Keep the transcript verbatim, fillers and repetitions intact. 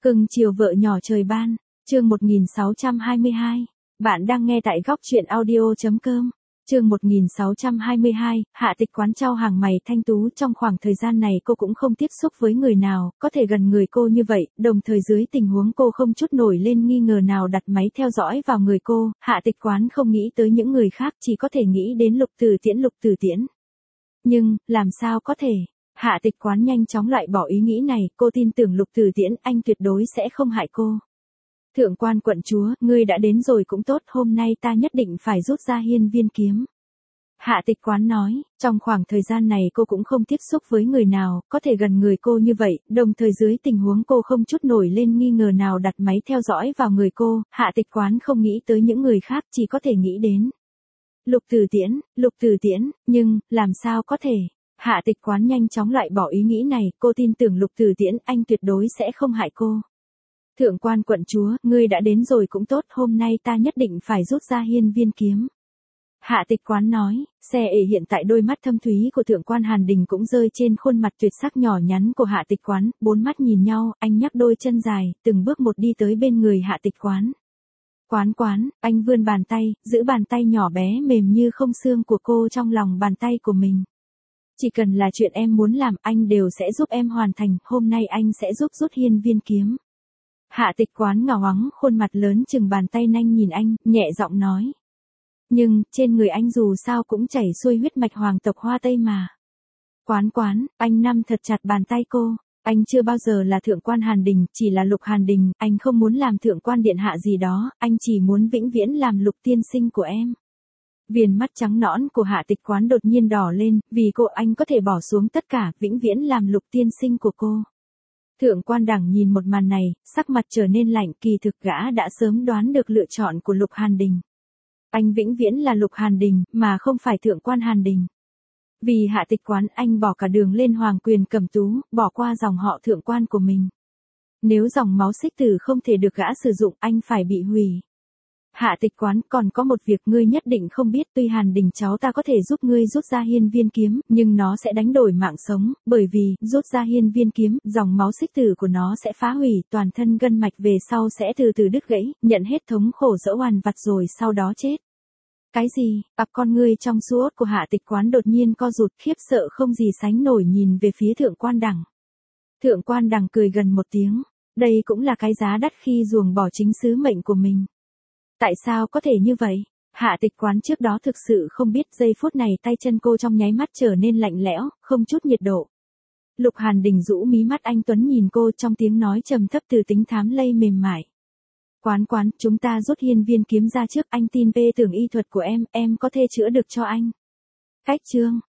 Cưng chiều vợ nhỏ trời ban, chương một nghìn sáu trăm hai mươi hai. Bạn đang nghe tại góc truyện audio.com. Chương một nghìn sáu trăm hai mươi hai, Hạ Tịch Quán trao hàng mày thanh tú. Trong khoảng thời gian này cô cũng không tiếp xúc với người nào, có thể gần người cô như vậy, đồng thời dưới tình huống cô không chút nổi lên nghi ngờ nào đặt máy theo dõi vào người cô, Hạ Tịch Quán không nghĩ tới những người khác, chỉ có thể nghĩ đến Lục Tử Tiễn. Lục Tử Tiễn. Nhưng, làm sao có thể? Hạ Tịch Quán nhanh chóng loại bỏ ý nghĩ này, cô tin tưởng Lục Tử Tiễn, anh tuyệt đối sẽ không hại cô. Thượng quan quận chúa, ngươi đã đến rồi cũng tốt, hôm nay ta nhất định phải rút ra hiên viên kiếm. Hạ Tịch Quán nói, trong khoảng thời gian này cô cũng không tiếp xúc với người nào, có thể gần người cô như vậy, đồng thời dưới tình huống cô không chút nổi lên nghi ngờ nào đặt máy theo dõi vào người cô, Hạ Tịch Quán không nghĩ tới những người khác, chỉ có thể nghĩ đến Lục Tử Tiễn. Lục Tử Tiễn, nhưng, làm sao có thể? Hạ Tịch Quán nhanh chóng loại bỏ ý nghĩ này, cô tin tưởng Lục Tử Tiễn, anh tuyệt đối sẽ không hại cô. Thượng quan quận chúa, ngươi đã đến rồi cũng tốt, hôm nay ta nhất định phải rút ra hiên viên kiếm. Hạ Tịch Quán nói, xe ể hiện tại đôi mắt thâm thúy của thượng quan Hàn Đình cũng rơi trên khuôn mặt tuyệt sắc nhỏ nhắn của Hạ Tịch Quán, bốn mắt nhìn nhau, anh nhắc đôi chân dài, từng bước một đi tới bên người Hạ Tịch Quán. Quán quán, anh vươn bàn tay, giữ bàn tay nhỏ bé mềm như không xương của cô trong lòng bàn tay của mình. Chỉ cần là chuyện em muốn làm, anh đều sẽ giúp em hoàn thành, hôm nay anh sẽ giúp rút hiên viên kiếm. Hạ Tịch Quán ngào ngoáng, khuôn mặt lớn chừng bàn tay nanh nhìn anh, nhẹ giọng nói. Nhưng, trên người anh dù sao cũng chảy xuôi huyết mạch hoàng tộc Hoa Tây mà. Quán quán, anh nắm thật chặt bàn tay cô. Anh chưa bao giờ là thượng quan Hàn Đình, chỉ là Lục Hàn Đình, anh không muốn làm thượng quan điện hạ gì đó, anh chỉ muốn vĩnh viễn làm Lục tiên sinh của em. Viền mắt trắng nõn của Hạ Tịch Quán đột nhiên đỏ lên, vì cô anh có thể bỏ xuống tất cả, vĩnh viễn làm Lục tiên sinh của cô. Thượng quan Đẳng nhìn một màn này, sắc mặt trở nên lạnh, kỳ thực gã đã sớm đoán được lựa chọn của Lục Hàn Đình. Anh vĩnh viễn là Lục Hàn Đình, mà không phải thượng quan Hàn Đình. Vì Hạ Tịch Quán anh bỏ cả đường lên hoàng quyền Cẩm Tú, bỏ qua dòng họ thượng quan của mình. Nếu dòng máu Xích Tử không thể được gã sử dụng, anh phải bị hủy. Hạ Tịch Quán, còn có một việc ngươi nhất định không biết, tuy Hàn Đình cháu ta có thể giúp ngươi rút ra hiên viên kiếm, nhưng nó sẽ đánh đổi mạng sống, bởi vì, rút ra hiên viên kiếm, dòng máu Xích Tử của nó sẽ phá hủy, toàn thân gân mạch về sau sẽ từ từ đứt gãy, nhận hết thống khổ dỡ oằn vặt rồi sau đó chết. Cái gì? Cặp con ngươi trong suốt của Hạ Tịch Quán đột nhiên co rụt, khiếp sợ không gì sánh nổi nhìn về phía thượng quan Đẳng. Thượng quan Đẳng cười gần một tiếng, đây cũng là cái giá đắt khi ruồng bỏ chính sứ mệnh của mình. Tại sao có thể như vậy? Hạ Tịch Quán trước đó thực sự không biết, giây phút này tay chân cô trong nháy mắt trở nên lạnh lẽo, không chút nhiệt độ. Lục Hàn Đình rũ mí mắt anh tuấn nhìn cô, trong tiếng nói trầm thấp từ tính thám lây mềm mại. Quán quán, chúng ta rút hiên viên kiếm ra trước, anh tin về tưởng y thuật của em, em có thể chữa được cho anh. Cách chương,